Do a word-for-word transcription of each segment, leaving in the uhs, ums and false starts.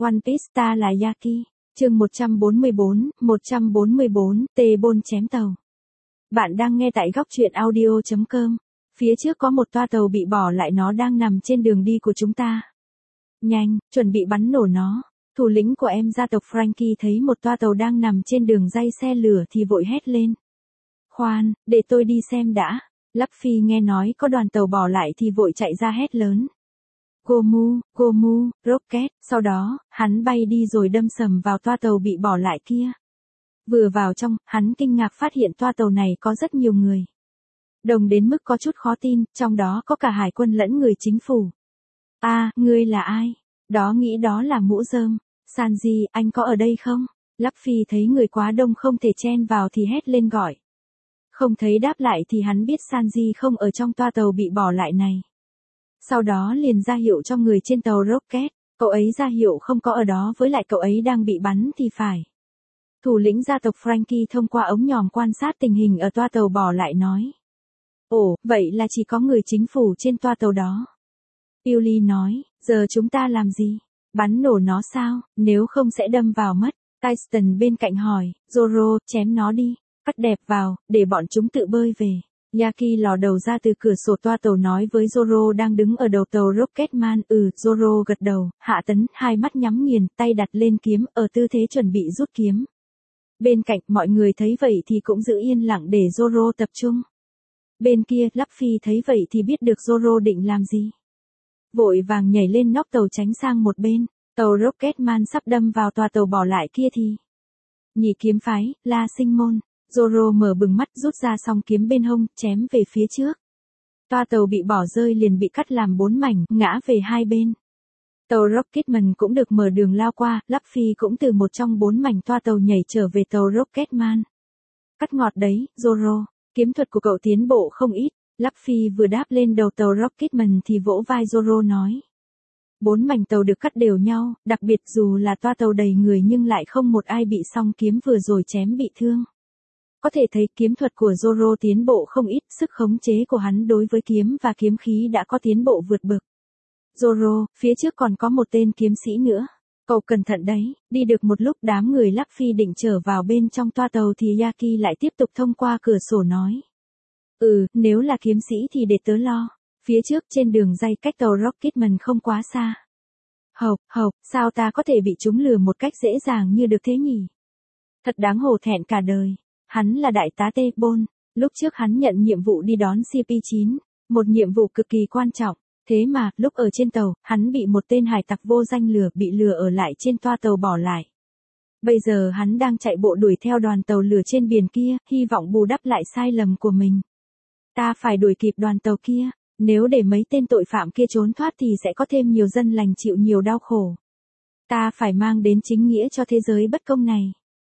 One Piece ta là Yaki. Chương một trăm bốn mươi bốn, một trăm bốn mươi bốn, T-Bone chém tàu. Bạn đang nghe tại góc truyện audio chấm com. Phía trước có một toa tàu bị bỏ lại, nó đang nằm trên đường đi của chúng ta. Nhanh, chuẩn bị bắn nổ nó. Thủ lĩnh của em gia tộc Franky thấy một toa tàu đang nằm trên đường ray xe lửa thì vội hét lên. Khoan, để tôi đi xem đã. Luffy nghe nói có đoàn tàu bỏ lại thì vội chạy ra hét lớn. Gomu, Gomu, Rocket, sau đó, hắn bay đi rồi đâm sầm vào toa tàu bị bỏ lại kia. Vừa vào trong, hắn kinh ngạc phát hiện toa tàu này có rất nhiều người. Đông đến mức có chút khó tin, trong đó có cả hải quân lẫn người chính phủ. À, ngươi là ai? Đó nghĩ đó là Mũ Rơm. Sanji, anh có ở đây không? Luffy thấy người quá đông không thể chen vào thì hét lên gọi. Không thấy đáp lại thì hắn biết Sanji không ở trong toa tàu bị bỏ lại này. Sau đó liền ra hiệu cho người trên tàu Rocket, cậu ấy ra hiệu không có ở đó, với lại cậu ấy đang bị bắn thì phải. Thủ lĩnh gia tộc Franky thông qua ống nhòm quan sát tình hình ở toa tàu bỏ lại nói. Ồ, vậy là chỉ có người chính phủ trên toa tàu đó. Yuli nói, giờ chúng ta làm gì? Bắn nổ nó sao, nếu không sẽ đâm vào mất. Tyson bên cạnh hỏi, Zoro, chém nó đi, cắt đẹp vào, để bọn chúng tự bơi về. Yaki lò đầu ra từ cửa sổ toa tàu nói với Zoro đang đứng ở đầu tàu Rocketman. Ừ, Zoro gật đầu, hạ tấn, hai mắt nhắm nghiền, tay đặt lên kiếm, ở tư thế chuẩn bị rút kiếm. Bên cạnh, mọi người thấy vậy thì cũng giữ yên lặng để Zoro tập trung. Bên kia, Luffy thấy vậy thì biết được Zoro định làm gì. Vội vàng nhảy lên nóc tàu tránh sang một bên, tàu Rocketman sắp đâm vào toa tàu bỏ lại kia thì. Nhị kiếm phái, La Sinh Môn. Zoro mở bừng mắt, rút ra song kiếm bên hông, chém về phía trước. Toa tàu bị bỏ rơi liền bị cắt làm bốn mảnh, ngã về hai bên. Tàu Rocketman cũng được mở đường lao qua, Luffy cũng từ một trong bốn mảnh toa tàu nhảy trở về tàu Rocketman. Cắt ngọt đấy, Zoro, kiếm thuật của cậu tiến bộ không ít. Luffy vừa đáp lên đầu tàu Rocketman thì vỗ vai Zoro nói. Bốn mảnh tàu được cắt đều nhau, đặc biệt dù là toa tàu đầy người nhưng lại không một ai bị song kiếm vừa rồi chém bị thương. Có thể thấy kiếm thuật của Zoro tiến bộ không ít, sức khống chế của hắn đối với kiếm và kiếm khí đã có tiến bộ vượt bậc. Zoro, phía trước còn có một tên kiếm sĩ nữa. Cậu cẩn thận đấy. Đi được một lúc đám người Luffy định trở vào bên trong toa tàu thì Yaki lại tiếp tục thông qua cửa sổ nói. Ừ, nếu là kiếm sĩ thì để tớ lo. Phía trước trên đường ray cách tàu Rocketman không quá xa. Hộc, hộc, sao ta có thể bị chúng lừa một cách dễ dàng như được thế nhỉ? Thật đáng hổ thẹn cả đời. Hắn là đại tá T-Bone, lúc trước hắn nhận nhiệm vụ đi đón C P chín, một nhiệm vụ cực kỳ quan trọng, thế mà, lúc ở trên tàu, hắn bị một tên hải tặc vô danh lừa, bị lừa ở lại trên toa tàu bỏ lại. Bây giờ hắn đang chạy bộ đuổi theo đoàn tàu lửa trên biển kia, hy vọng bù đắp lại sai lầm của mình. Ta phải đuổi kịp đoàn tàu kia, nếu để mấy tên tội phạm kia trốn thoát thì sẽ có thêm nhiều dân lành chịu nhiều đau khổ. Ta phải mang đến chính nghĩa cho thế giới bất công này.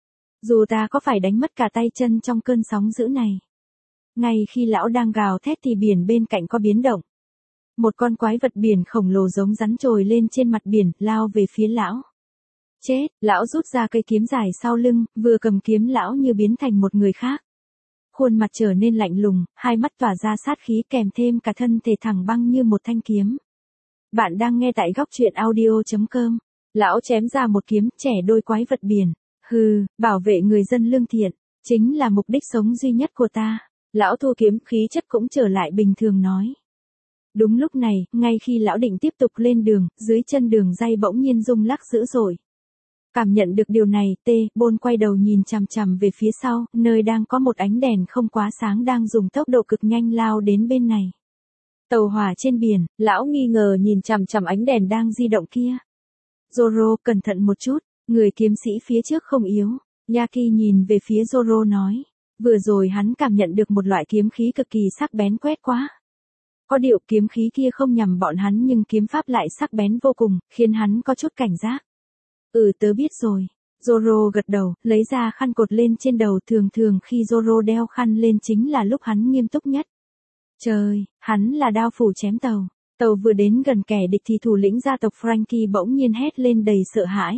Dù ta có phải đánh mất cả tay chân trong cơn sóng dữ này. Ngay khi lão đang gào thét thì biển bên cạnh có biến động. Một con quái vật biển khổng lồ giống rắn trồi lên trên mặt biển, lao về phía lão. Chết, lão rút ra cây kiếm dài sau lưng, vừa cầm kiếm lão như biến thành một người khác. Khuôn mặt trở nên lạnh lùng, hai mắt tỏa ra sát khí kèm thêm cả thân thể thẳng băng như một thanh kiếm. Bạn đang nghe tại góc truyện audio chấm com. Lão chém ra một kiếm, chẻ đôi quái vật biển. Hừ, bảo vệ người dân lương thiện, chính là mục đích sống duy nhất của ta. Lão thu kiếm, khí chất cũng trở lại bình thường nói. Đúng lúc này, ngay khi lão định tiếp tục lên đường, dưới chân đường ray bỗng nhiên rung lắc dữ dội. Cảm nhận được điều này, T-Bone quay đầu nhìn chằm chằm về phía sau, nơi đang có một ánh đèn không quá sáng đang dùng tốc độ cực nhanh lao đến bên này. Tàu hỏa trên biển, lão nghi ngờ nhìn chằm chằm ánh đèn đang di động kia. Zoro, cẩn thận một chút. Người kiếm sĩ phía trước không yếu. Yaki nhìn về phía Zoro nói. Vừa rồi hắn cảm nhận được một loại kiếm khí cực kỳ sắc bén quét qua. Có điều kiếm khí kia không nhằm bọn hắn nhưng kiếm pháp lại sắc bén vô cùng, khiến hắn có chút cảnh giác. Ừ, tớ biết rồi. Zoro gật đầu, lấy ra khăn cột lên trên đầu. Thường thường khi Zoro đeo khăn lên chính là lúc hắn nghiêm túc nhất. Trời, hắn là đao phủ chém tàu. Tàu vừa đến gần kẻ địch thì thủ lĩnh gia tộc Franky bỗng nhiên hét lên đầy sợ hãi.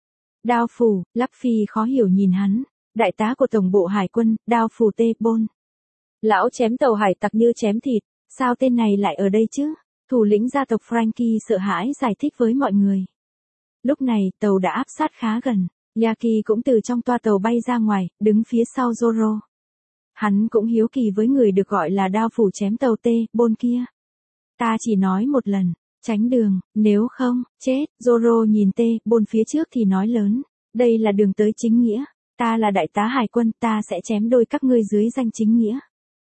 Đao phủ, Luffy khó hiểu nhìn hắn. Đại tá của tổng bộ hải quân, đao phủ T-Bone. Lão chém tàu hải tặc như chém thịt, sao tên này lại ở đây chứ? Thủ lĩnh gia tộc Franky sợ hãi giải thích với mọi người. Lúc này, tàu đã áp sát khá gần. Yaki cũng từ trong toa tàu bay ra ngoài, đứng phía sau Zoro. Hắn cũng hiếu kỳ với người được gọi là đao phủ chém tàu T-Bone kia. Ta chỉ nói một lần, tránh đường, nếu không, chết. Zoro nhìn T-Bone phía trước thì nói lớn. Đây là đường tới chính nghĩa. Ta là đại tá hải quân, ta sẽ chém đôi các ngươi dưới danh chính nghĩa.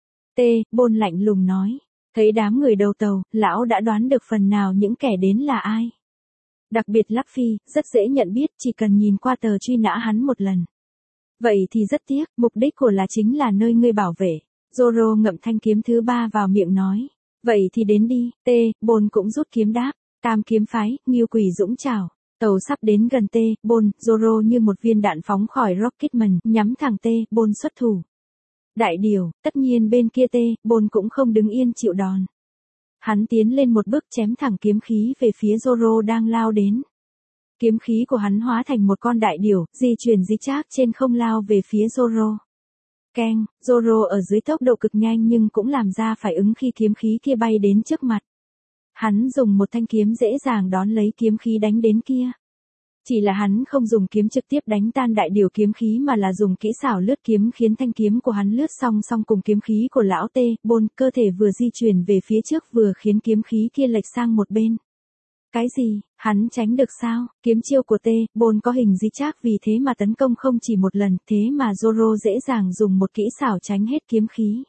T-Bone lạnh lùng nói. Thấy đám người đầu tàu, lão đã đoán được phần nào những kẻ đến là ai. Đặc biệt Luffy, rất dễ nhận biết chỉ cần nhìn qua tờ truy nã hắn một lần. Vậy thì rất tiếc, mục đích của là chính là nơi ngươi bảo vệ. Zoro ngậm thanh kiếm thứ ba vào miệng nói. Vậy thì đến đi, T-Bone cũng rút kiếm đáp. Tam kiếm phái, Ngưu Quỷ Dũng chào. Tàu sắp đến gần T-Bone, Zoro như một viên đạn phóng khỏi Rocketman, nhắm thẳng T-Bone xuất thủ. Đại điều, tất nhiên bên kia T-Bone cũng không đứng yên chịu đòn. Hắn tiến lên một bước chém thẳng kiếm khí về phía Zoro đang lao đến. Kiếm khí của hắn hóa thành một con đại điểu, di chuyển rích chác trên không lao về phía Zoro. Keng, Zoro ở dưới tốc độ cực nhanh nhưng cũng làm ra phải ứng khi kiếm khí kia bay đến trước mặt. Hắn dùng một thanh kiếm dễ dàng đón lấy kiếm khí đánh đến kia. Chỉ là hắn không dùng kiếm trực tiếp đánh tan đại điều kiếm khí mà là dùng kỹ xảo lướt kiếm khiến thanh kiếm của hắn lướt song song cùng kiếm khí của lão T-Bone, cơ thể vừa di chuyển về phía trước vừa khiến kiếm khí kia lệch sang một bên. Cái gì, hắn tránh được sao? Kiếm chiêu của T-Bone có hình di chác vì thế mà tấn công không chỉ một lần, thế mà Zoro dễ dàng dùng một kỹ xảo tránh hết kiếm khí.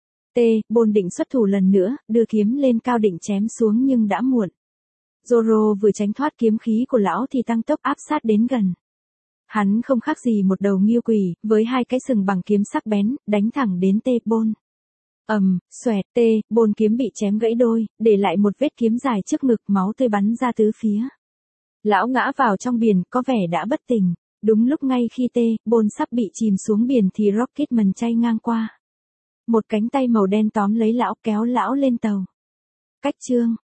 T-Bone định xuất thủ lần nữa, đưa kiếm lên cao định chém xuống nhưng đã muộn. Zoro vừa tránh thoát kiếm khí của lão thì tăng tốc áp sát đến gần. Hắn không khác gì một đầu ngưu quỷ, với hai cái sừng bằng kiếm sắc bén, đánh thẳng đến T-Bone. Ầm, um, xoẹt, T-Bone kiếm bị chém gãy đôi, để lại một vết kiếm dài trước ngực, máu tươi bắn ra tứ phía. Lão ngã vào trong biển, có vẻ đã bất tỉnh. Đúng lúc ngay khi T-Bone sắp bị chìm xuống biển thì Rocketman chay ngang qua. Một cánh tay màu đen tóm lấy lão kéo lão lên tàu. Cách chương